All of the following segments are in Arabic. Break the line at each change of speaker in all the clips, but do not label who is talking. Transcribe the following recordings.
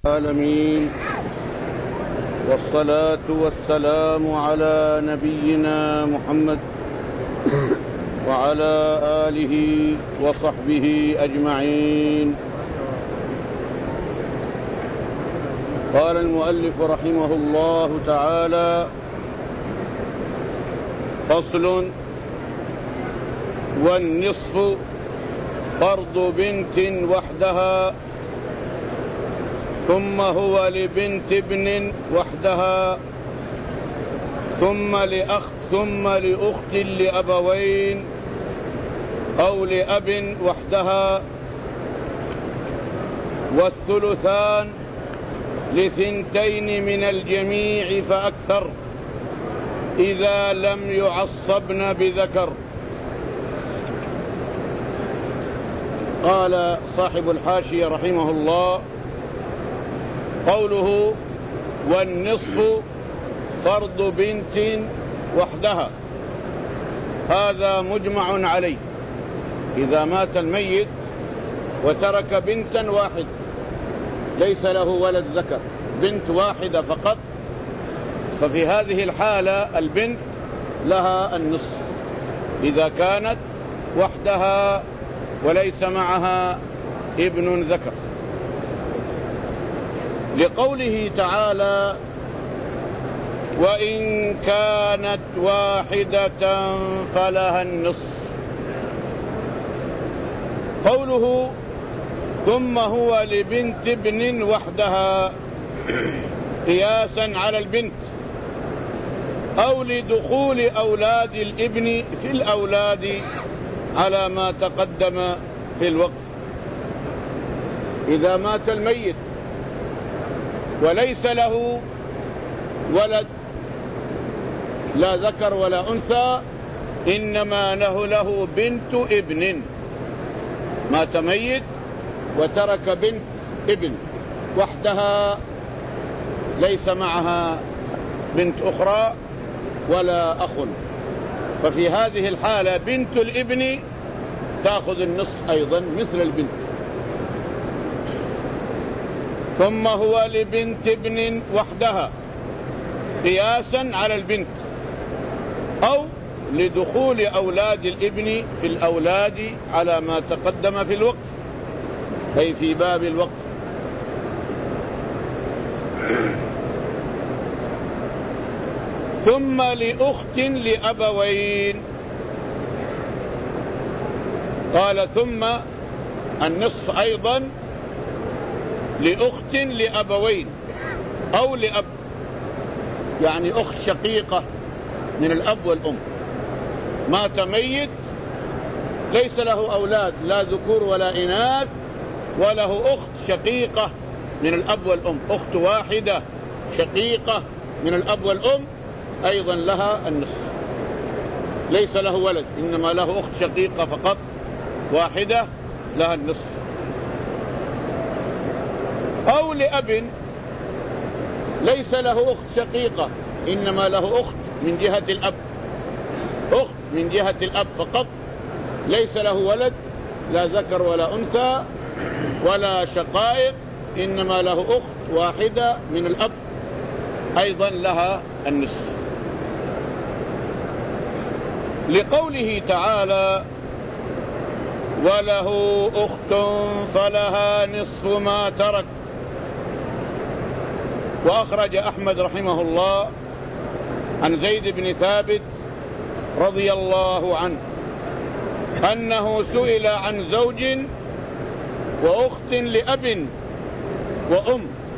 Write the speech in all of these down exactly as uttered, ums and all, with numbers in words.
العالمين، والصلاة والسلام على نبينا محمد وعلى آله وصحبه أجمعين. قال المؤلف رحمه الله تعالى: فصل: والنصف فرض بنت وحدها، ثم هو لبنت ابن وحدها، ثم لأخ ثم لأخت لأبوين أو لأب وحدها، والثلثان لثنتين من الجميع فأكثر إذا لم يعصبن بذكر. قال صاحب الحاشية رحمه الله: قوله والنصف فرض بنت وحدها، هذا مجمع عليه. إذا مات الميت وترك بنتا واحد ليس له ولد ذكر، بنت واحدة فقط، ففي هذه الحالة البنت لها النصف إذا كانت وحدها وليس معها ابن ذكر، لقوله تعالى: وإن كانت واحدة فلها النصف. قوله ثم هو لبنت ابن وحدها قياسا على البنت، أو لدخول أولاد الابن في الأولاد على ما تقدم في الوقت. إذا مات الميت وليس له ولد لا ذكر ولا أنثى، إنما له له بنت ابن. مات ميت وترك بنت ابن وحدها ليس معها بنت أخرى ولا أخ، ففي هذه الحالة بنت الابن تأخذ النصف أيضا مثل البنت. ثم هو لبنت ابن وحدها قياسا على البنت، أو لدخول أولاد الابن في الأولاد على ما تقدم في الوقت، أي في باب الوقت. ثم لأخت لأبوين. قال ثم النصف أيضا لأخت لأبوين أو لأب، يعني أخت شقيقة من الأب والأم. مات ميت ليس له أولاد لا ذكور ولا إناث، وله أخت شقيقة من الأب والأم، أخت واحدة شقيقة من الأب والأم أيضا لها النصف. ليس له ولد، إنما له أخت شقيقة فقط واحدة لها النصف. أو لأب ليس له أخت شقيقة، إنما له أخت من جهة الأب، أخت من جهة الأب فقط، ليس له ولد لا ذكر ولا أنثى ولا شقائق، إنما له أخت واحدة من الأب أيضا لها النصف. لقوله تعالى: وله أخت فلها نصف ما ترك. وأخرج أحمد رحمه الله عن زيد بن ثابت رضي الله عنه أنه سئل عن زوج وأخت لأب وأم.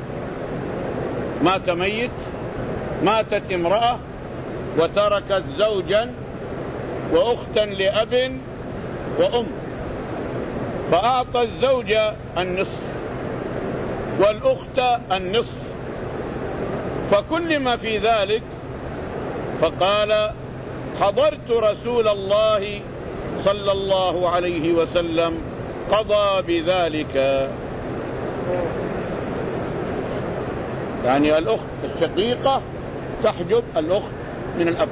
مات ميت، ماتت امرأة وتركت زوجا وأختا لأب وأم، فأعطى الزوج النصف والأخت النصف، فكل ما في ذلك فقال: حضرت رسول الله صلى الله عليه وسلم قضى بذلك. يعني الأخت الشقيقة تحجب الأخت من الأب.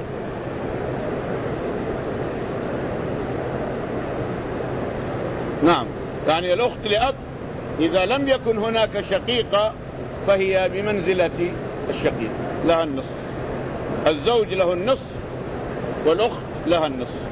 نعم، يعني الأخت لأب إذا لم يكن هناك شقيقة فهي بمنزلة الشقيق، لها النصف. الزوج له النصف والأخت لها النصف.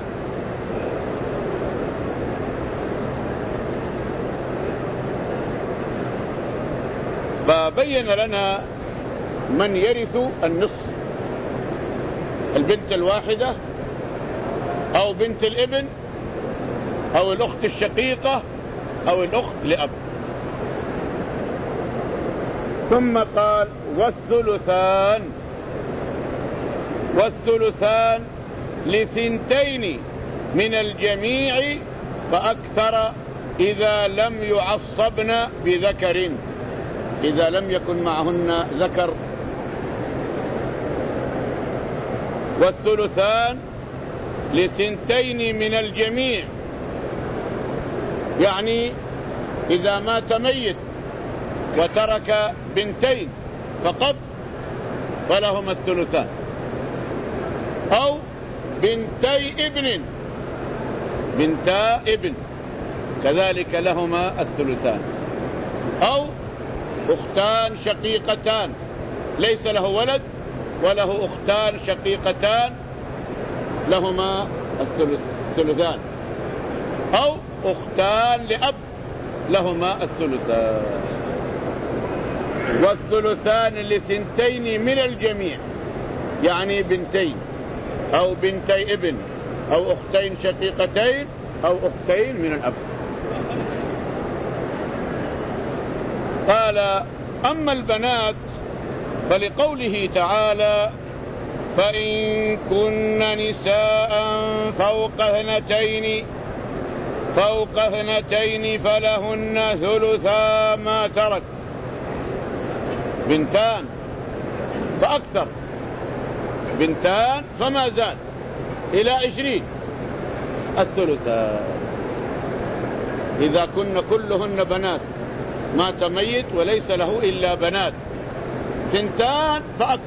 فبين لنا من يرث النصف: البنت الواحدة أو بنت الابن أو الأخت الشقيقة أو الأخت لأب. ثم قال: والثلثان والثلثان لثنتين من الجميع فأكثر إذا لم يعصبن بذكر، إذا لم يكن معهن ذكر. والثلثان لثنتين من الجميع، يعني إذا مات ميت وترك بنتين فقط فلهما الثلثان، أو بنتي ابن بنتا ابن كذلك لهما الثلثان، أو أختان شقيقتان ليس له ولد وله أختان شقيقتان لهما الثلثان، أو أختان لأب لهما الثلثان. والثلثان لثنتين من الجميع، يعني بنتين أو بنتي ابن أو أختين شقيقتين أو أختين من الأب. قال: أما البنات فلقوله تعالى: فإن كن نساء فوق اثنتين فوق اثنتين فلهن ثلثا ما ترك. بنتان فأكثر، بنتان فما زاد إلى عشرين الثلثا. إذا كن كلهن بنات، مات ميت وليس له إلا بنات، ثنتان فأكثر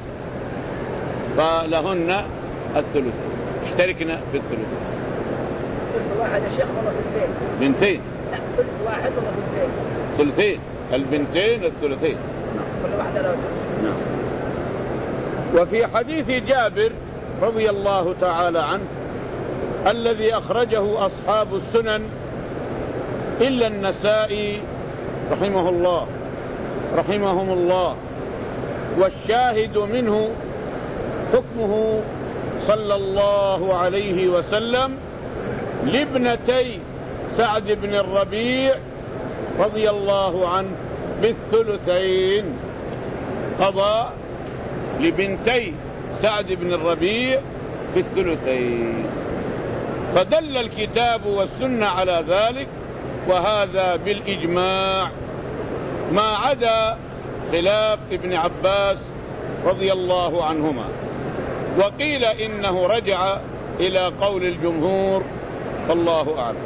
فلهن الثلث، اشتركنا في الثلث.
ثلث واحد يا شيخ ولا ثلثين؟
بنتين.
لا، ثلث واحد ولا ثلثين؟
ثلثين، البنتين الثلثين.
كل واحدة له.
نعم. وفي حديث جابر رضي الله تعالى عنه الذي أخرجه أصحاب السنن إلا النسائي رحمه الله رحمهم الله، والشاهد منه حكمه صلى الله عليه وسلم لابنتي سعد بن الربيع رضي الله عنه بالثلثين. قضى لبنتي سعد بن الربيع بالثلثين، فدل الكتاب والسنة على ذلك، وهذا بالإجماع، ما عدا خلاف ابن عباس رضي الله عنهما، وقيل إنه رجع إلى قول الجمهور، فالله أعلم.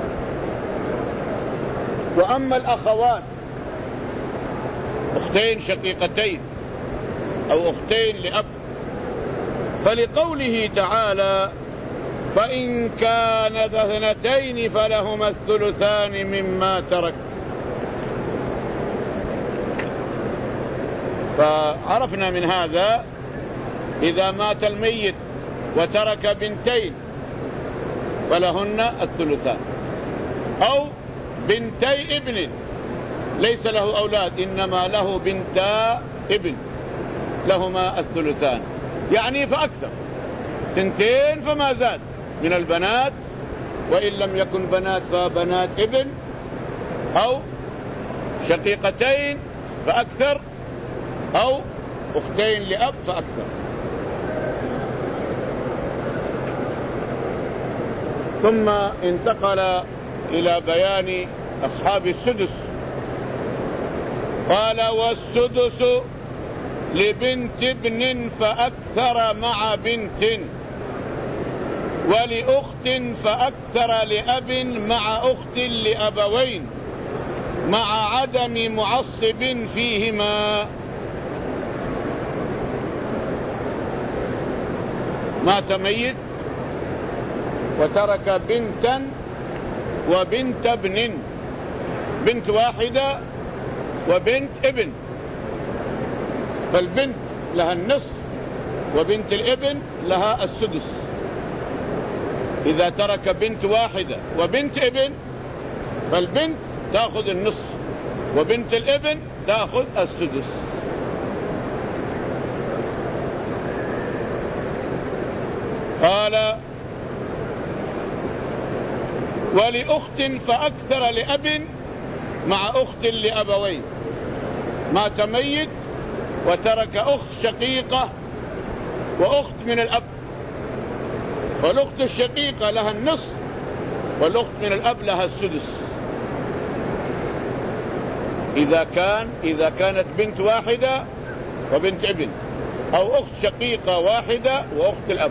وأما الأخوات، أختين شقيقتين أو أختين لأب، فلقوله تعالى: فإن كان اثنتين فلهما الثلثان مما ترك. فعرفنا من هذا إذا مات الميت وترك بنتين فلهن الثلثان، أو بنتي ابن ليس له أولاد إنما له بنتا ابن لهما الثلثان، يعني فأكثر، سنتين فما زاد من البنات، وإن لم يكن بنات فبنات ابن، أو شقيقتين فأكثر، أو أختين لأب فأكثر. ثم انتقل إلى بيان أصحاب السدس، قال: والسدس لبنت ابن فأكثر مع بنت، ولأخت فأكثر لأب مع أخت لأبوين مع عدم معصب فيهما. مات ميت وترك بنتا وبنت ابن، بنت واحدة وبنت ابن، فالبنت لها النصف وبنت الابن لها السدس. إذا ترك بنت واحدة وبنت ابن فالبنت تأخذ النصف وبنت الابن تأخذ السدس. قال ولأخت فأكثر لأب مع أخت لأبوين، مات ميت وترك أخت شقيقة وأخت من الأب، والأخت الشقيقة لها النصف والأخت من الأب لها السدس. إذا كان إذا كانت بنت واحدة وبنت ابن، أو أخت شقيقة واحدة وأخت الأب،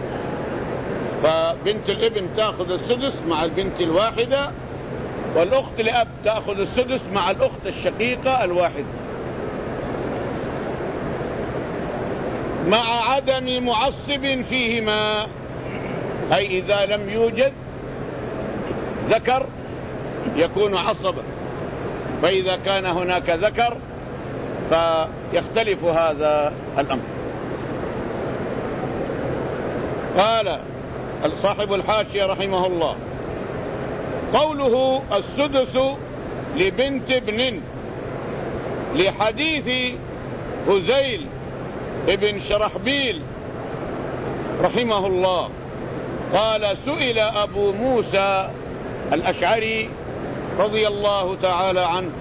فبنت الابن تأخذ السدس مع البنت الواحدة، والأخت الأب تأخذ السدس مع الأخت الشقيقة الواحدة، مع عدم معصب فيهما، أي إذا لم يوجد ذكر يكون عصبا، فإذا كان هناك ذكر فيختلف هذا الأمر. قال صاحب الحاشية رحمه الله: قوله السدس لبنت ابن لحديث هزيل ابن شرحبيل رحمه الله قال: سئل أبو موسى الأشعري رضي الله تعالى عنه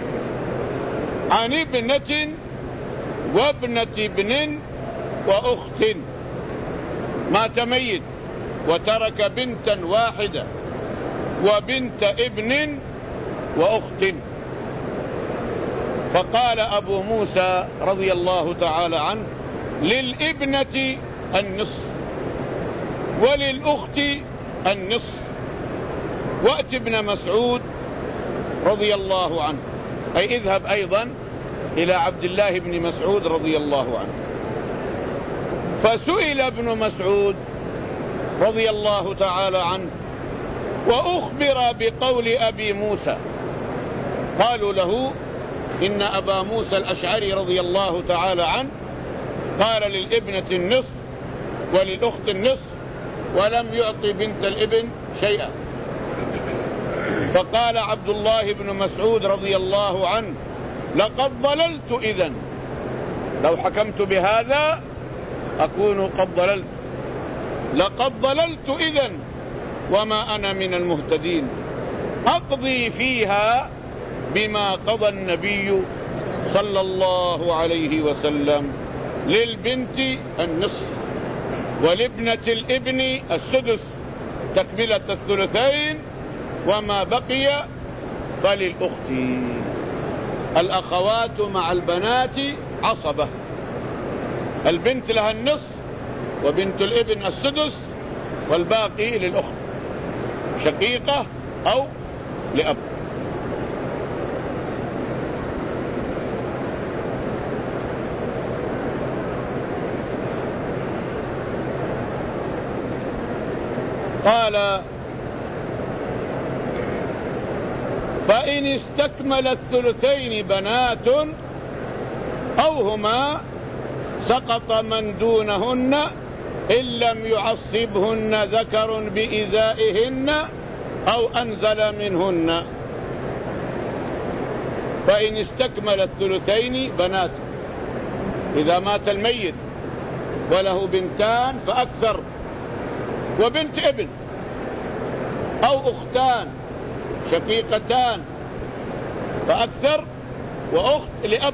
عن ابنة وابنة ابن وأخت، مات ميت وترك بنتا واحدة وبنت ابن وأخت، فقال أبو موسى رضي الله تعالى عنه: للابنة النصف وللأخت النصف، وأت ابن مسعود رضي الله عنه، أي اذهب أيضا إلى عبد الله بن مسعود رضي الله عنه. فسئل ابن مسعود رضي الله تعالى عنه وأخبر بقول أبي موسى، قالوا له: إن أبا موسى الأشعري رضي الله تعالى عنه قال للابنة النصف وللأخت النصف ولم يعطي بنت الابن شيئا. فقال عبد الله بن مسعود رضي الله عنه: لقد ضللت إذن، لو حكمت بهذا أكون قد ضللت، لقد ضللت إذن وما أنا من المهتدين، أقضي فيها بما قضى النبي صلى الله عليه وسلم: للبنت النصف ولابنة الابن السدس تكملة الثلثين، وما بقي فللأخت. الأخوات مع البنات عصبة، البنت لها النصف وبنت الابن السدس، والباقي للأخت شقيقة أو لأب. قال: فإن استكمل الثلثين بنات أو هما سقط من دونهن إن لم يعصبهن ذكر بإزائهن أو أنزل منهن. فإن استكمل الثلثين بنات، إذا مات الميت وله بنتان فأكثر وبنت ابن، أو أختان شقيقتان فأكثر وأخت لأب،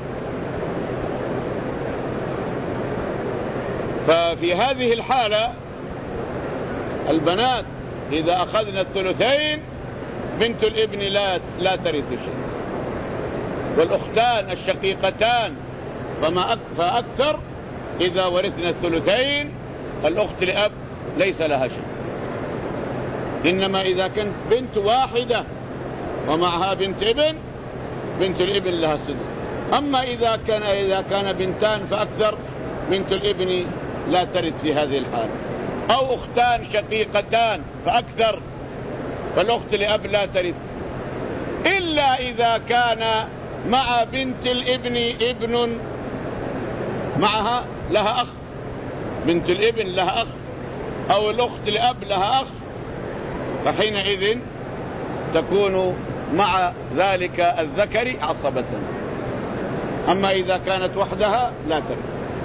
ففي هذه الحالة البنات إذا أخذنا الثلثين بنت الابن لا لا ترث شيء، والأختان الشقيقتان فما فأكثر إذا ورثنا الثلثين الأخت لأب ليس لها شيء. إنما إذا كانت بنت واحدة ومعها بنت ابن، بنت الابن لها السدس. أما إذا كان إذا كان بنتان فأكثر بنت الابن لا ترث في هذه الحالة، أو أختان شقيقتان فأكثر فالأخت لأب لا ترث، إلا إذا كان مع بنت الابن ابن معها لها أخ، بنت الابن لها أخ، أو الأخت لأب لها أخ، فحينئذ تكون مع ذلك الذكر عصبة. أما إذا كانت وحدها لا ترث.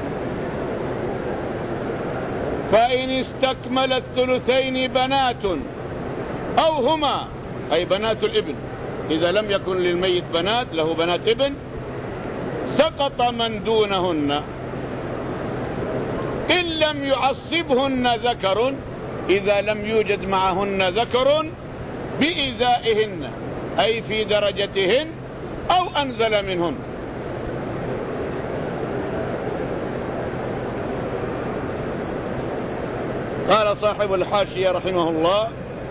فإن استكمل الثلثين بنات أو هما، أي بنات الابن، إذا لم يكن للميت بنات، له بنات ابن، سقط من دونهن إن لم يعصبهن ذكر، إذا لم يوجد معهن ذكر بإزائهن، أي في درجتهن أو أنزل منهن. قال صاحب الحاشية رحمه الله: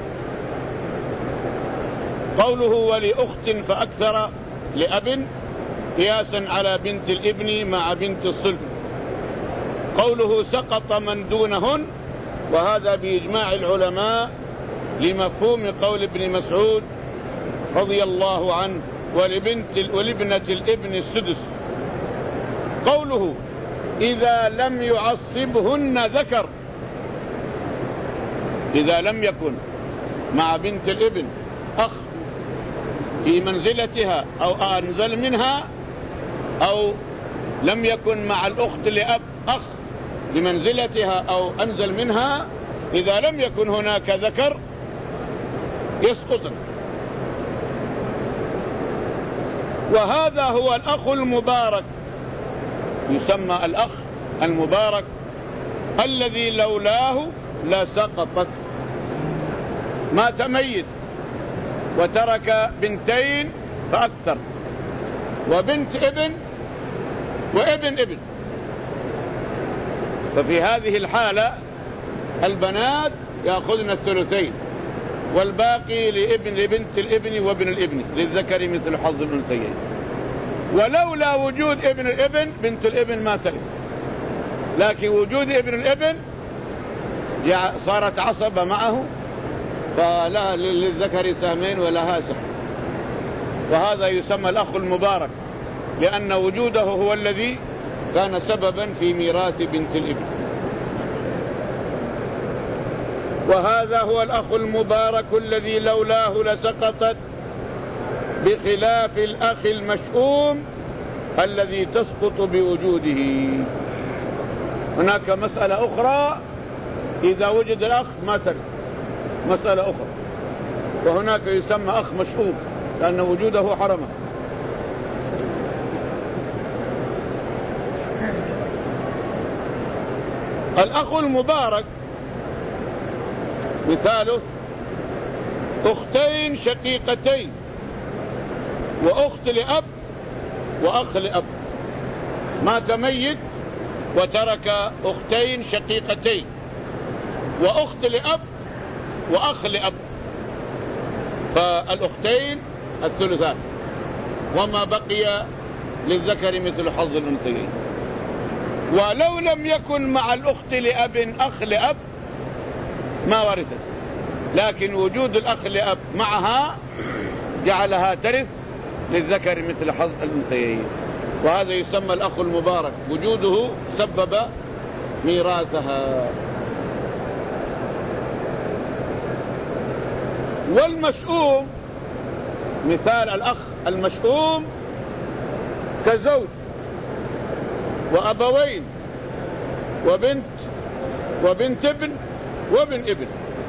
قوله ولأخت فأكثر لأب قياسا على بنت الابن مع بنت الصلب. قوله سقط من دونهن، وهذا بإجماع العلماء لمفهوم قول ابن مسعود رضي الله عنه: ولبنت ولابنة الابن السدس. قوله إذا لم يعصبهن ذكر، إذا لم يكن مع بنت الابن أخ في منزلتها أو أنزل منها، أو لم يكن مع الأخت لأب أخ بمنزلتها أو أنزل منها، إذا لم يكن هناك ذكر يسقطن. وهذا هو الأخ المبارك، يسمى الأخ المبارك الذي لولاه لسقطت. مات ميت وترك بنتين فأكثر، وبنت ابن وابن ابن، ففي هذه الحالة البنات يأخذن الثلثين، والباقي لابن لبنت الابن وابن الابن، للذكر مثل حظ الأنثيين. ولولا وجود ابن الابن بنت الابن ما ترث، لكن وجود ابن الابن صارت عصبة معه، فلا للذكر سهمين ولها سهم. وهذا يسمى الأخ المبارك، لأن وجوده هو الذي كان سببا في ميراث بنت الابن. وهذا هو الأخ المبارك الذي لولاه لسقطت، بخلاف الأخ المشؤوم الذي تسقط بوجوده. هناك مسألة أخرى، إذا وجد الأخ ما ترث، مسألة أخرى. وهناك يسمى أخ مشؤوم لأن وجوده حرمه. الأخ المبارك مثاله أختين شقيقتين، وأخت لأب وأخ لأب. مات ميت وترك أختين شقيقتين وأخت لأب وأخ لأب، فالأختين الثلثان، وما بقي للذكر مثل حظ الأنثيين. ولو لم يكن مع الأخت لأب أخ لأب ما ورثت، لكن وجود الأخ لأب معها جعلها ترث للذكر مثل حظ الأنثيين. وهذا يسمى الأخ المبارك، وجوده سبب ميراثها. والمشؤوم مثال الأخ المشؤوم كزوج وأبوين وبنت وبنت ابن وابن ابن.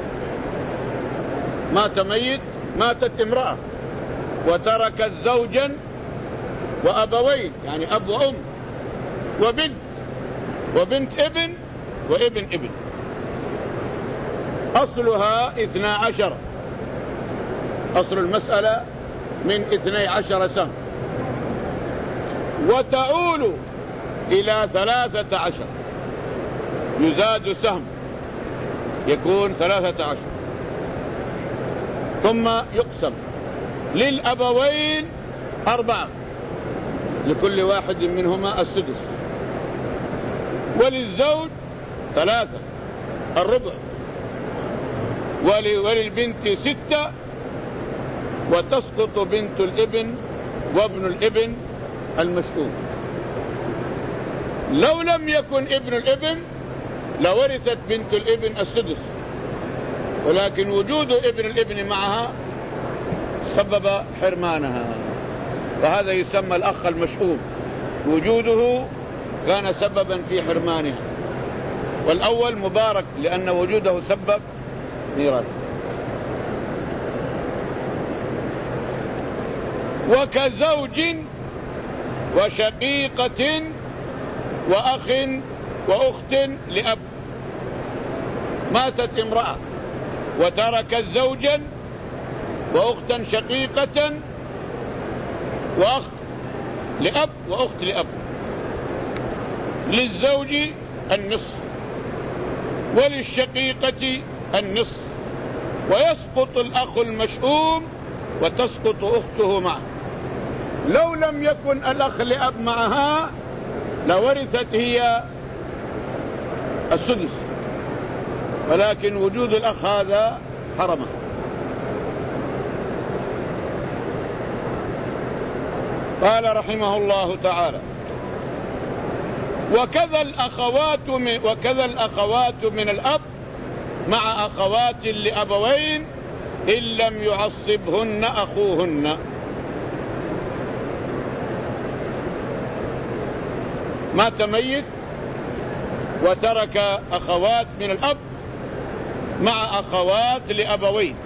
مات ميت، ماتت امرأة وتركت زوجا وأبوين، يعني أب وأم، وبنت وبنت ابن وابن ابن. أصلها اثنا عشر، أصل المسألة من اثني عشر سهم، وتعول إلى ثلاثة عشر، يزاد سهم يكون ثلاثة عشر. ثم يقسم للأبوين أربعة، لكل واحد منهما السدس، وللزوج ثلاثة الربع، وللبنت ستة، وتسقط بنت الابن وابن الابن المشؤوم. لو لم يكن ابن الابن لورثت بنت الابن السدس، ولكن وجود ابن الابن معها سبب حرمانها، وهذا يسمى الأخ المشؤوم، وجوده كان سببا في حرمانها، والأول مبارك لأن وجوده سبب ميراث. وكزوج وشقيقة وأخ وأخت لأب. ماتت امرأة وتركت زوجا وأختا شقيقة وأخ لأب وأخت لأب. للزوج النصف وللشقيقة النصف، ويسقط الأخ المشؤوم وتسقط أخته معه. لو لم يكن الأخ لأب معها لورثت هي السدس، ولكن وجود الأخ هذا حرمه. قال رحمه الله تعالى: وكذا الأخوات من وكذا الأخوات من الأب مع أخوات لأبوين إن لم يعصبهن أخوهن. مات ميت وترك أخوات من الأب مع أخوات لأبوين،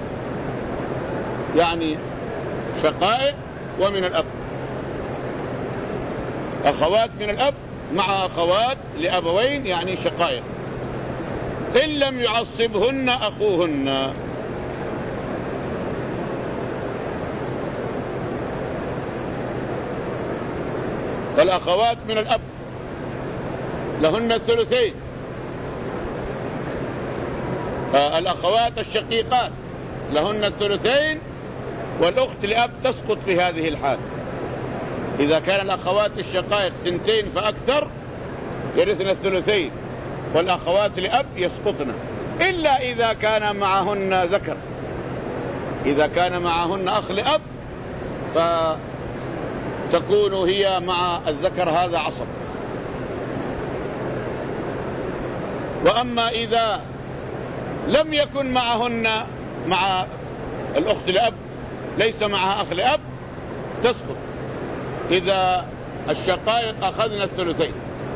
يعني شقائق ومن الأب، أخوات من الأب مع أخوات لأبوين يعني شقائق، إن لم يعصبهن أخوهن. فالأخوات من الأب لهن الثلثين، الأخوات الشقيقات لهن الثلثين، والأخت لأب تسقط في هذه الحال. إذا كان الأخوات الشقائق سنتين فأكثر يرثن الثلثين، والأخوات لأب يسقطن، إلا إذا كان معهن ذكر. إذا كان معهن أخ لأب فتكون هي مع الذكر هذا عصب. وأما إذا لم يكن معهن مع الأخت لأب ليس معها أخ لأب تسقط إذا الشقائق أخذن الثلثين.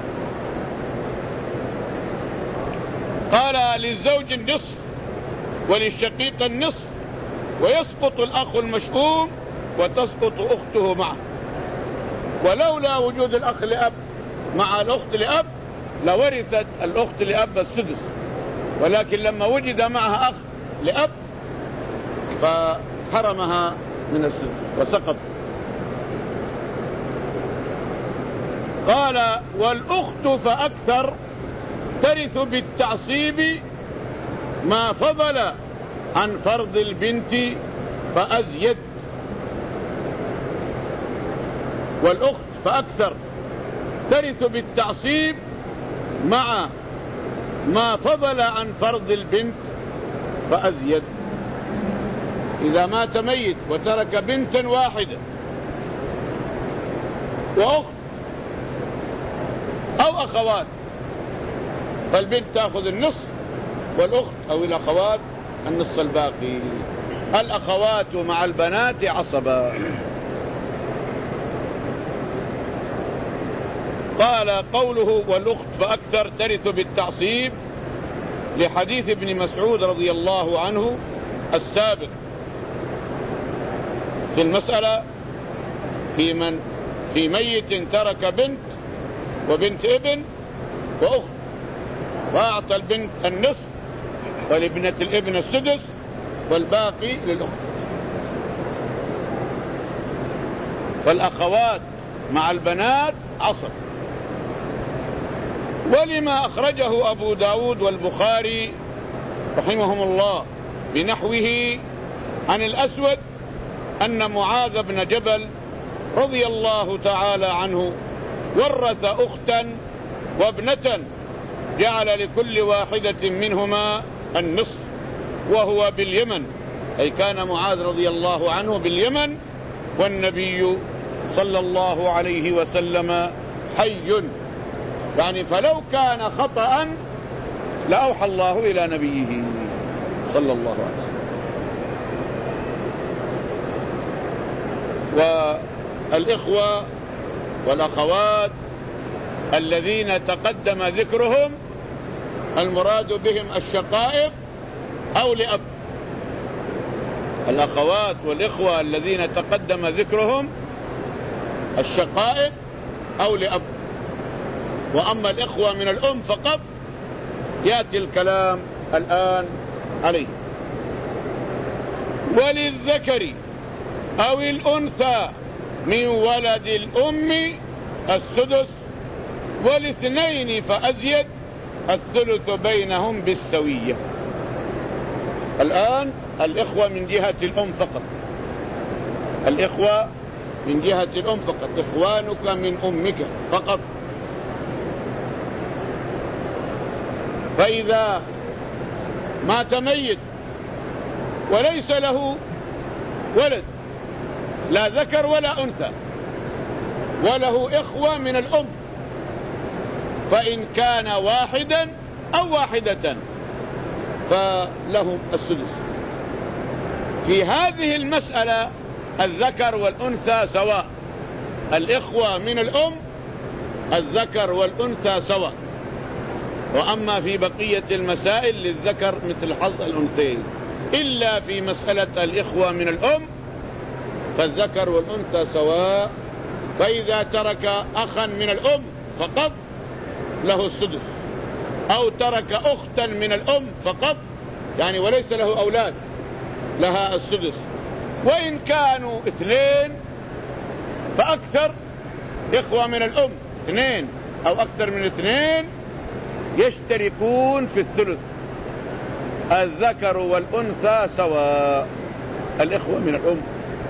قال: للزوج النصف وللشقيق النصف، ويسقط الأخ المشؤوم وتسقط أخته معه. ولولا وجود الأخ لأب مع الأخت لأب لورثت الأخت لأب السدس، ولكن لما وجد معها أخ لأب فحرمها من السدس وسقط. قال: والأخت فأكثر ترث بالتعصيب ما فضل عن فرض البنت فأزيد. والأخت فأكثر ترث بالتعصيب مع ما فضل عن فرض البنت فأزيد. إذا مات ميت وترك بنتا واحدة وأخت أو أخوات فالبنت تأخذ النصف والأخت أو الأخوات النصف الباقي. الأخوات مع البنات عصبا. قال: قوله والأخت فأكثر ترث بالتعصيب لحديث ابن مسعود رضي الله عنه السابق في المسألة في من في ميت ترك بنت وبنت ابن وأخت، فأعطى البنت النصف ولابنة الابن السدس والباقي للأخت. فالأخوات مع البنات عصب. ولما أخرجه أبو داود والبخاري رحمهم الله بنحوه عن الأسود أن معاذ بن جبل رضي الله تعالى عنه ورث أختا وابنة جعل لكل واحدة منهما النصف وهو باليمن، أي كان معاذ رضي الله عنه باليمن والنبي صلى الله عليه وسلم حي يعني فلو كان خطأ لأوحى الله إلى نبيه صلى الله عليه وسلم. والإخوة والأخوات الذين تقدم ذكرهم المراد بهم الشقائق أو لأب. الأخوات والإخوة الذين تقدم ذكرهم الشقائق أو لأب. وأما الإخوة من الأم فقط يأتي الكلام الآن عليه. وللذكر أو الأنثى من ولد الأم السدس، والاثنين فأزيد الثلث بينهم بالسوية. الآن الإخوة من جهة الأم فقط، الإخوة من جهة الأم فقط، إخوانك من أمك فقط. فإذا مات ميت وليس له ولد لا ذكر ولا أنثى وله إخوة من الأم، فإن كان واحدا أو واحدة فله السدس. في هذه المسألة الذكر والأنثى سواء، الإخوة من الأم الذكر والأنثى سواء. وأما في بقية المسائل للذكر مثل حظ الأنثيين، إلا في مسألة الإخوة من الأم فالذكر والأنثى سواء. فإذا ترك أخا من الأم فقط له السدس، أو ترك أختا من الأم فقط يعني وليس له أولاد لها السدس. وإن كانوا اثنين فأكثر، إخوة من الأم اثنين أو أكثر من اثنين يشتركون في الثلث، الذكر والأنثى سواء، الإخوة من الأم.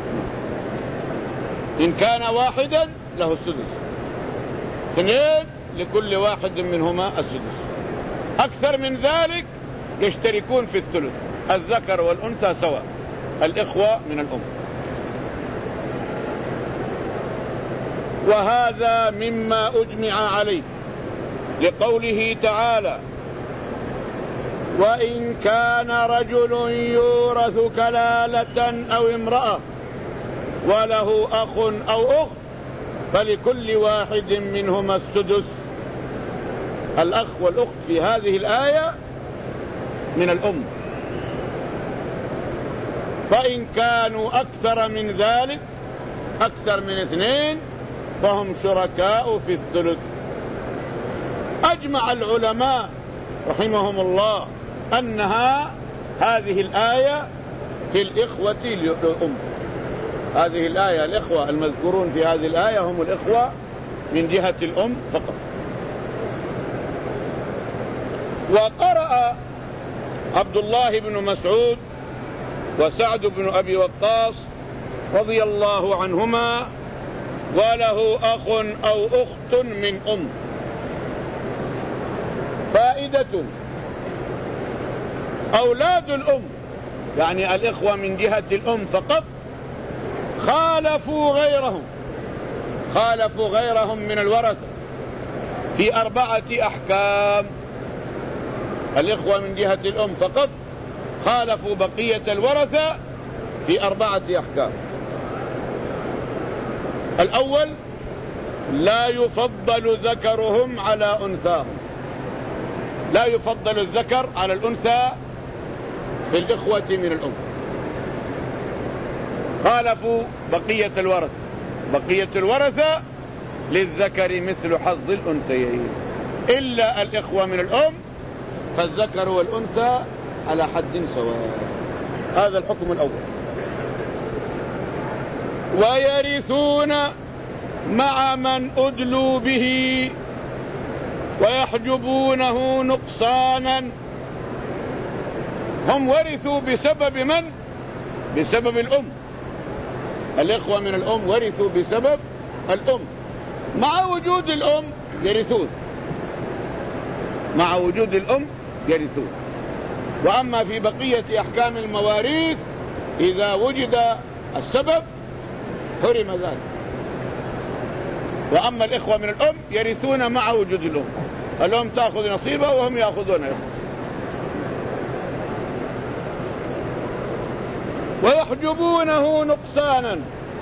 إن كان واحدا له السدس، اثنين لكل واحد منهما السدس، أكثر من ذلك يشتركون في الثلث، الذكر والأنثى سواء، الإخوة من الأم. وهذا مما أجمع عليه لقوله تعالى: وإن كان رجل يورث كلالة أو امرأة وله أخ أو أخت فلكل واحد منهما السدس. الأخ والأخت في هذه الآية من الأم، فإن كانوا أكثر من ذلك، أكثر من اثنين، فهم شركاء في الثلث. أجمع العلماء رحمهم الله أنها هذه الآية في الإخوة للأم. هذه الآية الإخوة المذكورون في هذه الآية هم الإخوة من جهة الأم فقط. وقرأ عبد الله بن مسعود وسعد بن أبي وقاص رضي الله عنهما: وله أخ أو أخت من أم. فائدة: أولاد الأم يعني الإخوة من جهة الأم فقط خالفوا غيرهم خالفوا غيرهم من الورثة في أربعة أحكام. الإخوة من جهة الأم فقط خالفوا بقية الورثة في أربعة أحكام. الأول: لا يفضل ذكرهم على أنثاهم، لا يفضل الذكر على الأنثى في الإخوة من الأم. خالفوا بقية الورثة، بقية الورثة للذكر مثل حظ الأنثيين، إلا الإخوة من الأم فالذكر والأنثى على حد سواء. هذا الحكم الأول. ويرثون مع من أدلوا به ويحجبونه نقصانا. هم ورثوا بسبب من؟ بسبب الأم. الإخوة من الأم ورثوا بسبب الأم، مع وجود الأم يرثون، مع وجود الأم يرثون. وأما في بقية أحكام المواريث إذا وجد السبب حرم ذلك. وأما الإخوة من الأم يرثون مع وجود الأم، الأم تأخذ نصيبها وهم يأخذون نصيبها. ويحجبونه نقصانا،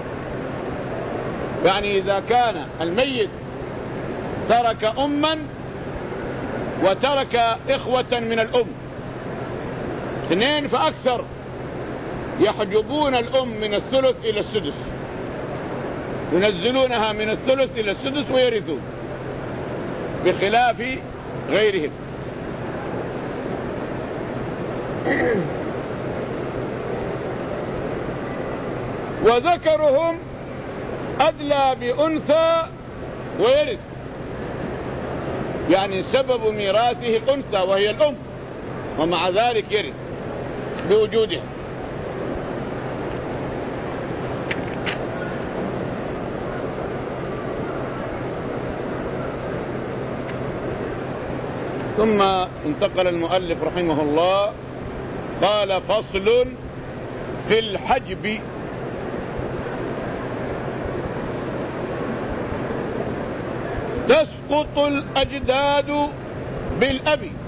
يعني إذا كان الميت ترك أما وترك إخوة من الأم اثنين فأكثر، يحجبون الأم من الثلث إلى السدس، ينزلونها من الثلث إلى السدس ويرثون بخلاف غيرهم. وذكرهم أدلى بأنثى ويرث، يعني سبب ميراثه الأنثى وهي الأم، ومع ذلك يرث بوجودها. ثم انتقل المؤلف رحمه الله قال: فصل في الحجب. تسقط الأجداد بالأب